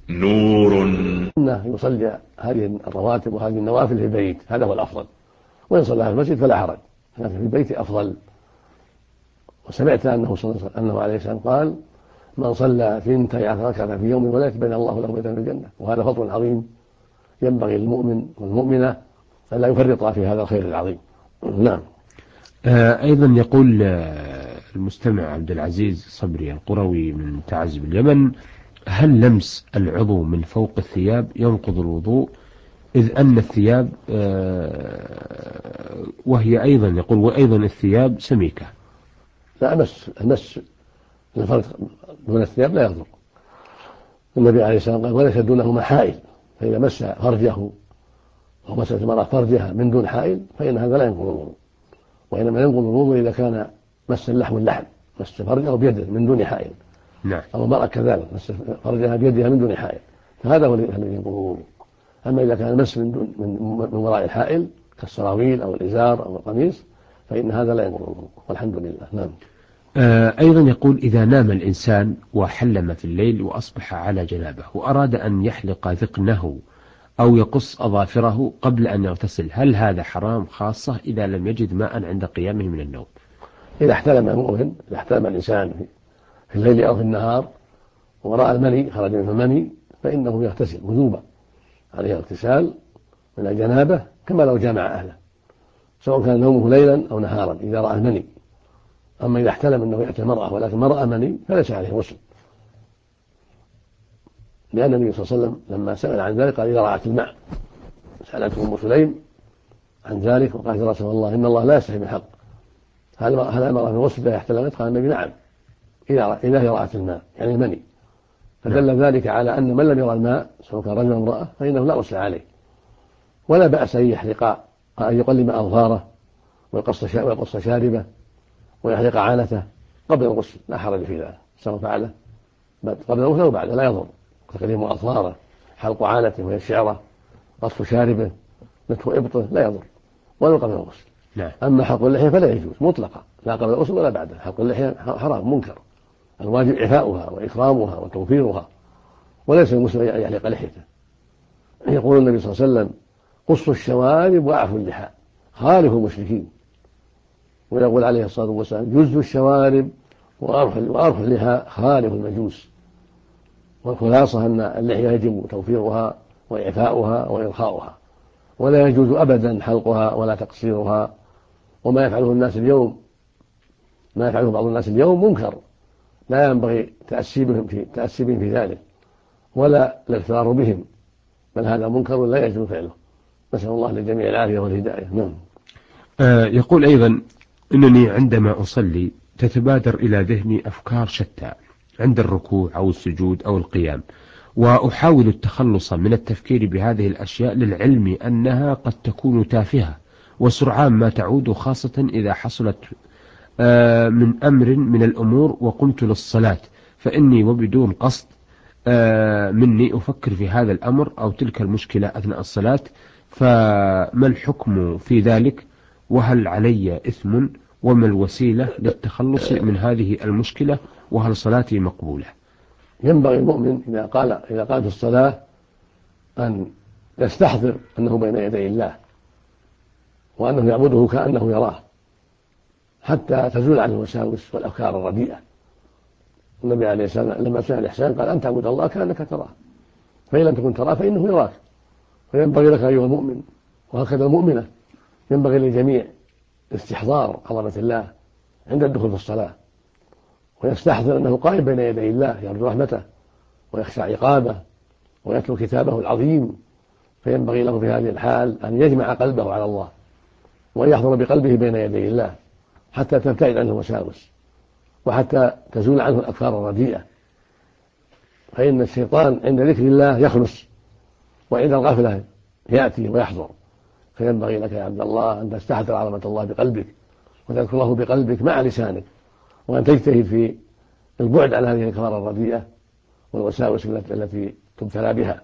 نور. أنه يصلي هذه الرواتب وهذه النوافل في البيت، هذا هو الأفضل، وإن صلى في المسجد فلا حرج، لكن في البيت أفضل. وسمعت أنه عليه السلام قال: من صلى 12 ركعة في يوم وليلة بنى الله له بيتا في الجنة. وهذا فضل عظيم ينبغي للمؤمن والمؤمنة ألا يفرط في هذا الخير العظيم. نعم. أيضا يقول المستمع عبد العزيز صبري القروي من تعز باليمن: هل لمس العضو من فوق الثياب ينقض الوضوء، إذ أن الثياب وهي أيضا يقول وأيضا الثياب سميكة؟ لا، المس الفرد دون الثياب لا يضر. النبي عليه السلام قال: وليس دونهما حائل. فإذا مس فرجه أو مست المرأة فرجها من دون حائل فإن هذا لا ينقض الوضوء، وإنما ينقض الوضوء إذا كان مس اللحم مس فرجه بيده من دون حائل. نعم. أو المرأة كذلك مس فرجها بيدها من دون حائل، فهذا هو الذي ينقض الوضوء. أما إذا كان المس من وراء الحائل كالسراويل أو الإزار أو القميص فإن هذا لا ينقض الوضوء، والحمد لله. نعم. أيضا يقول: إذا نام الإنسان وحلم في الليل وأصبح على جنابه وأراد أن يحلق ذقنه أو يقص أظافره قبل أن يغتسل، هل هذا حرام، خاصة إذا لم يجد ماء عند قيامه من النوم؟ إذا احتلم الإنسان في الليل أو في النهار ورأى المني خرج منه المني فإنه يغتسل وجوبا، عليه اغتسال من الجنابة كما لو جامع أهله، سواء كان نومه ليلا أو نهارا إذا رأى المني. أما إذا احتلم أنه يأتي المرأة ولكن ما رأى مني فليس عليه غسل، لأن النبي صلى الله عليه وسلم لما سأل عن ذلك قال: إذا رأت الماء. سألته أم سليم عن ذلك وقالت: يا رسول الله إن الله لا يستحي بالحق، هل أمر بالغسل إذا احتلمت؟ قال النبي: نعم، إذا هي رأت الماء يعني المني. فدل ذلك على أن من لم يرى الماء سواء كان رجل أو امرأة فإنه لا غسل عليه، ولا بأس أن يقلم أظفاره ويقص شاربه ويحلق عانته قبل الغسل، لا حرج في ذلك، سواء فعله قبل الغسل أو بعده لا يضر. تقليم أظفاره، حلق عانته وهي الشعرة، قص شاربه، نتف إبطه لا يضر ولو قبل الغسل. نعم. أما حلق اللحية فلا يجوز مطلقا، لا قبل الغسل ولا بعده. حلق اللحية حرام منكر، الواجب إعفاؤها وإكرامها وتوفيرها، وليس المسلم أن يحلق لحيته. يقول النبي صلى الله عليه وسلم: قصوا الشوارب وأعفوا اللحى خالفوا المشركين. ويقول عليه الصلاة والسلام: جزوا الشوارب وأرخوا اللحى خالفوا المجوس. والخلاصة أن اللحية يجب توفيرها وإعفاؤها وإرخاؤها، ولا يجوز أبدا حلقها ولا تقصيرها. وما يفعله بعض الناس اليوم منكر، لا ينبغي تأسي بهم في ذلك ولا الاغترار بهم، بل هذا منكر لا يجوز فعله. نسأل الله للجميع العافية والهداية. نعم. يقول أيضا: إنني عندما أصلي تتبادر إلى ذهني أفكار شتى عند الركوع أو السجود أو القيام، وأحاول التخلص من التفكير بهذه الأشياء للعلم أنها قد تكون تافهة وسرعان ما تعود، خاصة إذا حصلت من أمر من الأمور وقمت للصلاة، فإني وبدون قصد مني أفكر في هذا الأمر أو تلك المشكلة أثناء الصلاة، فما الحكم في ذلك؟ وهل علي إثم؟ وما الوسيلة للتخلص من هذه المشكلة؟ وهل صلاتي مقبولة؟ ينبغي المؤمن إذا قام في الصلاة أن يستحضر أنه بين يدي الله وأنه يعبده كأنه يراه حتى تزول عنه الوساوس والأفكار الرديئة. النبي عليه السلام لما سئل الإحسان قال: أن تعبد الله كأنك تراه، فإن لم تكن تراه فإنه يراك. فينبغي لك أيها المؤمن وهكذا المؤمنة، ينبغي للجميع استحضار عظمة الله عند الدخول في الصلاة، ويستحضر أنه قائم بين يدي الله يرجو رحمته ويخشى عقابه ويتلو كتابه العظيم. فينبغي له في هذه الحال أن يجمع قلبه على الله وأن يحضر بقلبه بين يدي الله حتى تبتعد عنه الوساوس وحتى تزول عنه الأفكار الرديئة، فإن الشيطان عند ذكر الله يخلص وعند الغفلة يأتي ويحضر. فينبغي لك يا عبد الله أن تستحضر عظمة الله بقلبك وتذكر الله بقلبك مع لسانك، وأن تجتهد في البعد عن هذه الأفكار الرديئة والوساوس التي تبتلى بها.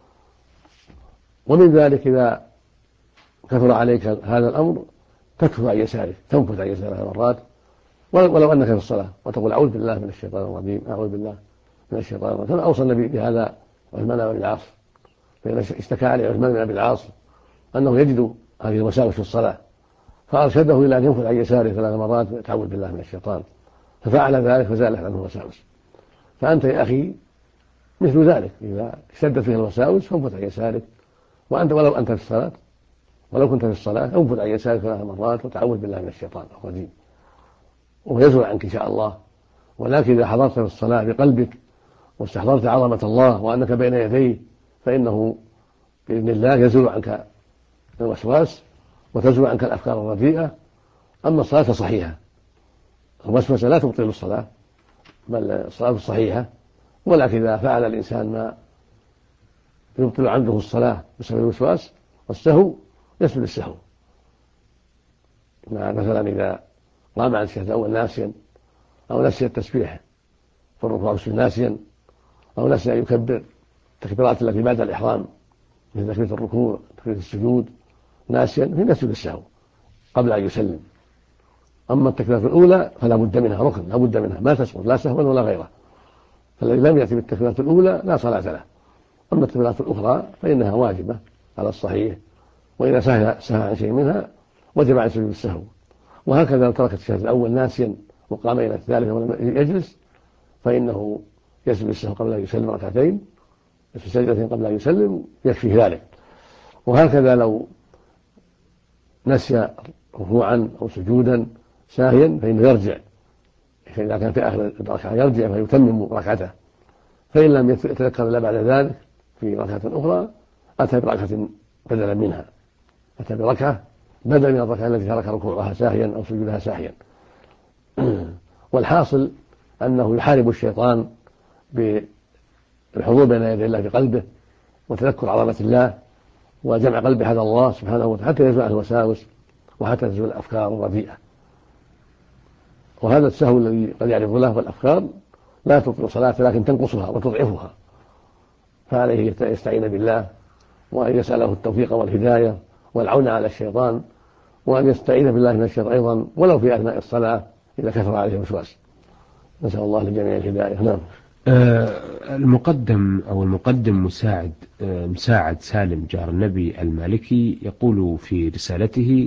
ومن ذلك إذا كثر عليك هذا الأمر تكفر عن يسارك، تنفث عن يسارك مرات ولو أنك في الصلاة، وتقول: أعوذ بالله من الشيطان الرجيم، أعوذ بالله من الشيطان الرجيم، كما أوصى النبي بهذا عثمان بن العاص، فإن اشتكى عليه عثمان بن أبي العاص أنه يجد هذه الوساوس في الصلاة، فأرشده إلى أن ينفذ عن يساره 3 مرات ويتعوذ بالله من الشيطان، ففعل ذلك فزالت عنه الوساوس. فأنت يا أخي مثل ذلك، إذا اشتدت فيه الوساوس فانفذ عن يسارك، وأنت ولو أنت في الصلاة، ولو كنت في الصلاة انفذ عن يسارك 3 مرات وتعوذ بالله من الشيطان الرجيم، ويزول عنك إن شاء الله. ولكن إذا حضرت في الصلاة بقلبك واستحضرت عظمة الله وأنك بين يديه فإنه بإذن الله يزول عنك الوسواس وتزول عنك الأفكار الرديئة. أما الصلاة صحيحة، الوسوسة لا تبطل الصلاة، بل الصلاة صحيحة، ولكن إذا فعل الإنسان ما يبطل عنده الصلاة بسبب الوسواس والسهو يسجد السهو. مثلا إذا قام عن الشهادة الأول ناسيا أو نسي التسبيح في الركوع والسجود ناسيا، أو نسي أن يكبر التكبيرات التي بعد الإحرام مثل تكبيرة الركوع تكبيرة السجود ناسيا، في يسجد السهو قبل أن يسلم. أما التكبيرة الأولى فلا بد منها، ركن لا بد منها، ما تسقط لا سهوا ولا غيره، فالذي لم يأتي بالتكبيرة الأولى لا صلاة له. أما التكبيرات الأخرى فإنها واجبة على الصحيح، وإذا سهى عن شيء منها وجب عن سجود السهو. وهكذا لو ترك الشهادة الأول ناسيا وقام إلى الثالثة ولم يجلس فإنه يسجد السهو قبل أن يسلم ركعتين، في سجدتين قبل أن يسلم يكفي ذلك. وهكذا لو نسي ركوعا أو سجودا ساهيا فإنه يرجع، إذا كان في آخر الركعة يرجع فيتمم ركعته، فإن لم يتذكر إلا بعد ذلك في ركعة أخرى أتى بركعة بدلا منها، أتى بركعة بدل من الركعة التي ترك ركوعها ساهيا أو سجودها ساهيا. والحاصل أنه يحارب الشيطان بالحضور بين يدي الله بقلبه وتذكر عظمة الله وجمع قلبه على الله سبحانه وتعالى حتى يزول عنه الوساوس وحتى تزول الأفكار الرديئة. وهذا السهو الذي قد يعرض له والأفكار لا تبطل صلاته لكن تنقصها وتضعفها، فعليه يستعين بالله وأن يسأله التوفيق والهداية والعون على الشيطان، وأن يستعيذ بالله من الشيطان أيضا ولو في أثناء الصلاة إذا كثر عليه الوسواس. نسأل الله للجميع الهداية. نعم. المقدم مساعد سالم جار النبي المالكي يقول في رسالته: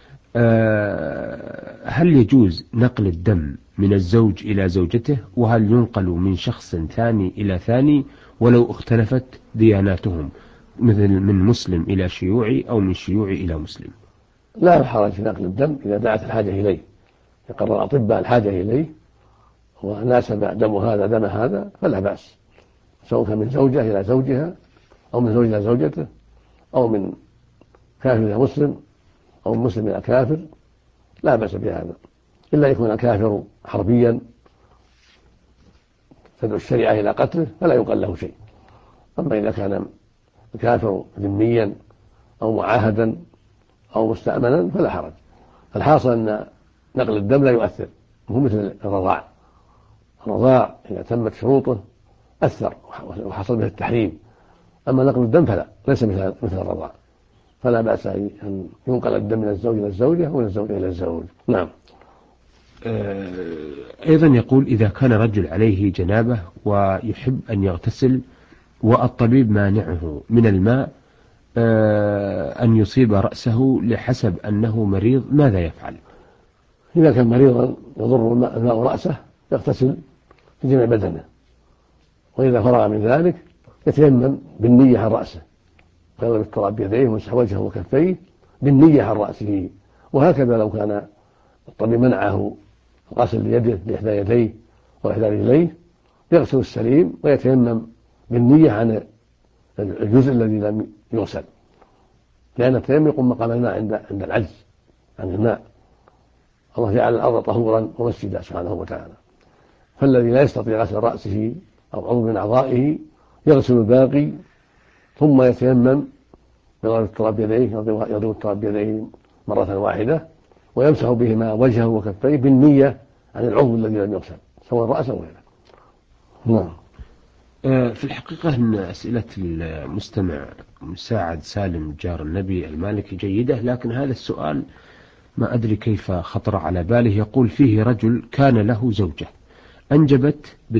هل يجوز نقل الدم من الزوج إلى زوجته؟ وهل ينقل من شخص ثاني إلى ثاني ولو اختلفت دياناتهم، مثل من مسلم إلى شيوعي أو من شيوعي إلى مسلم؟ لا حرج في نقل الدم إذا دعت الحاجة إليه، يقرر الأطباء الحاجة إليه وناسب دم هذا دم هذا فلا بأس، سواء كان من زوجة إلى زوجها أو من زوج إلى زوجته أو من كافر إلى مسلم أو من مسلم إلى كافر، لا بأس بهذا، إلا يكون الكافر حربيا تدعو الشريعة إلى قتله فلا يقال له شيء. أما إذا كان الكافر ذميا أو معاهدا أو مستأمنا فلا حرج. الحاصل أن نقل الدم لا يؤثر، هو مثل الرضاع إذا تمت شروطه أثر وحصل به التحريم، أما نقل الدم فلا، ليس مثل الرضاع، فلا بأس أن ينقل الدم من الزوج إلى الزوجة ومن الزوج إلى الزوج. نعم. أيضا يقول: إذا كان رجل عليه جنابة ويحب أن يغتسل والطبيب مانعه من الماء أن يصيب رأسه لحسب أنه مريض، ماذا يفعل؟ إذا كان مريضا يضر الماء رأسه يغتسل في جميع بدنه، وإذا فرغ من ذلك يتيمم بالنية عن رأسه، ويضرب التراب بيديه ويمسح وجهه وكفيه بالنية عن رأسه. وهكذا لو كان الطبيب منعه غسل يده بإحدى يديه وإحدى رجليه يغسل السليم ويتيمم بالنية عن الجزء الذي لم يغسل، لأن التيمم يقوم مقام الماء عند العجز عن الماء. الله جعل الأرض طهورا ومسجدا سبحانه وتعالى، فالذي لا يستطيع غسل رأسه أو عضو من أعضائه يغسل الباقي ثم يتيمم بضرب التراب بيديه، يضرب التراب بيديه مرة واحدة ويمسح بهما وجهه وكفيه بالنية عن العضو الذي لم يغسل سواء الرأس أو غيره. نعم. في الحقيقة أن أسئلة المستمع مساعد سالم جار النبي المالكي جيدة، لكن هذا السؤال ما أدري كيف خطر على باله. يقول: فيه رجل كان له زوجة أنجبت بنت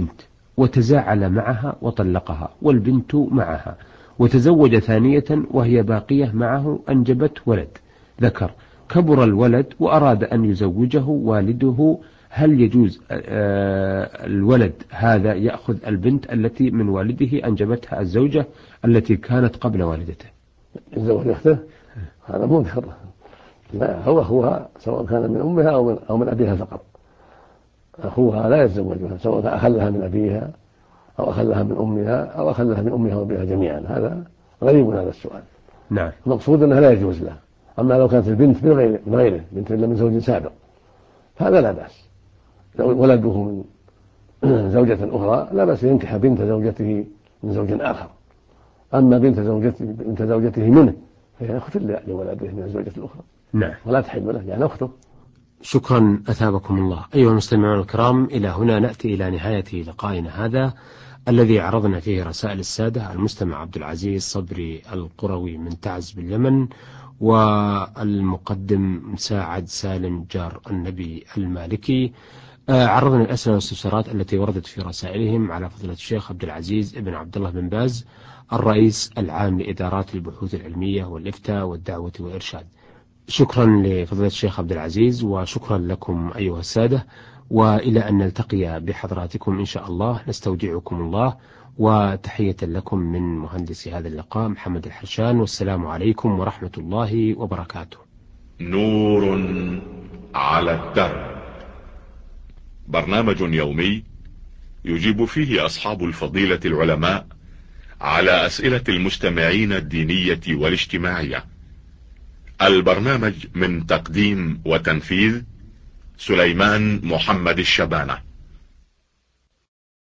وتزاعل معها وطلقها، والبنت معها، وتزوج ثانية وهي باقية معه، أنجبت ولد ذكر، كبر الولد وأراد أن يزوجه والده، هل يجوز الولد هذا يأخذ البنت التي من والده أنجبتها الزوجة التي كانت قبل والدته؟ يتزوج أخته؟ هذا منكر. لا، هو أخوها سواء كان من أمها أو من أبيها فقط. أخوها لا يتزوجها سواء أخلها من أبيها أو أخلها من أمها أو أخلها من أمها وأبيها جميعا. هذا غريب هذا السؤال. نعم. المقصود أنها لا يجوز له. أما لو كانت البنت من غيره بنت إلا من زوج سابق هذا لا بأس. لو ولده من زوجة أخرى لا بأس ينكح بنت زوجته من زوج آخر. أما بنت زوجته منه فهي أخت لولده من الزوجة الأخرى. نعم. ولا تحل له يعني أخته. شكرا أثابكم الله. أيها المستمعون الكرام، إلى هنا نأتي إلى نهاية لقائنا هذا الذي عرضنا فيه رسائل السادة المستمع عبد العزيز صبري القروي من تعز باليمن، والمقدم مساعد سالم جار النبي المالكي. عرضنا الأسئلة والاستفسارات التي وردت في رسائلهم على فضيلة الشيخ عبد العزيز ابن عبد الله بن باز الرئيس العام لإدارات البحوث العلمية والإفتاء والدعوة والإرشاد. شكرا لفضيلة الشيخ عبد العزيز، وشكرا لكم أيها السادة، وإلى أن نلتقي بحضراتكم إن شاء الله نستودعكم الله، وتحية لكم من مهندس هذا اللقاء محمد الحرشان، والسلام عليكم ورحمة الله وبركاته. نور على الدرب، برنامج يومي يجيب فيه أصحاب الفضيلة العلماء على أسئلة المستمعين الدينية والاجتماعية. البرنامج من تقديم وتنفيذ سليمان محمد الشبانة.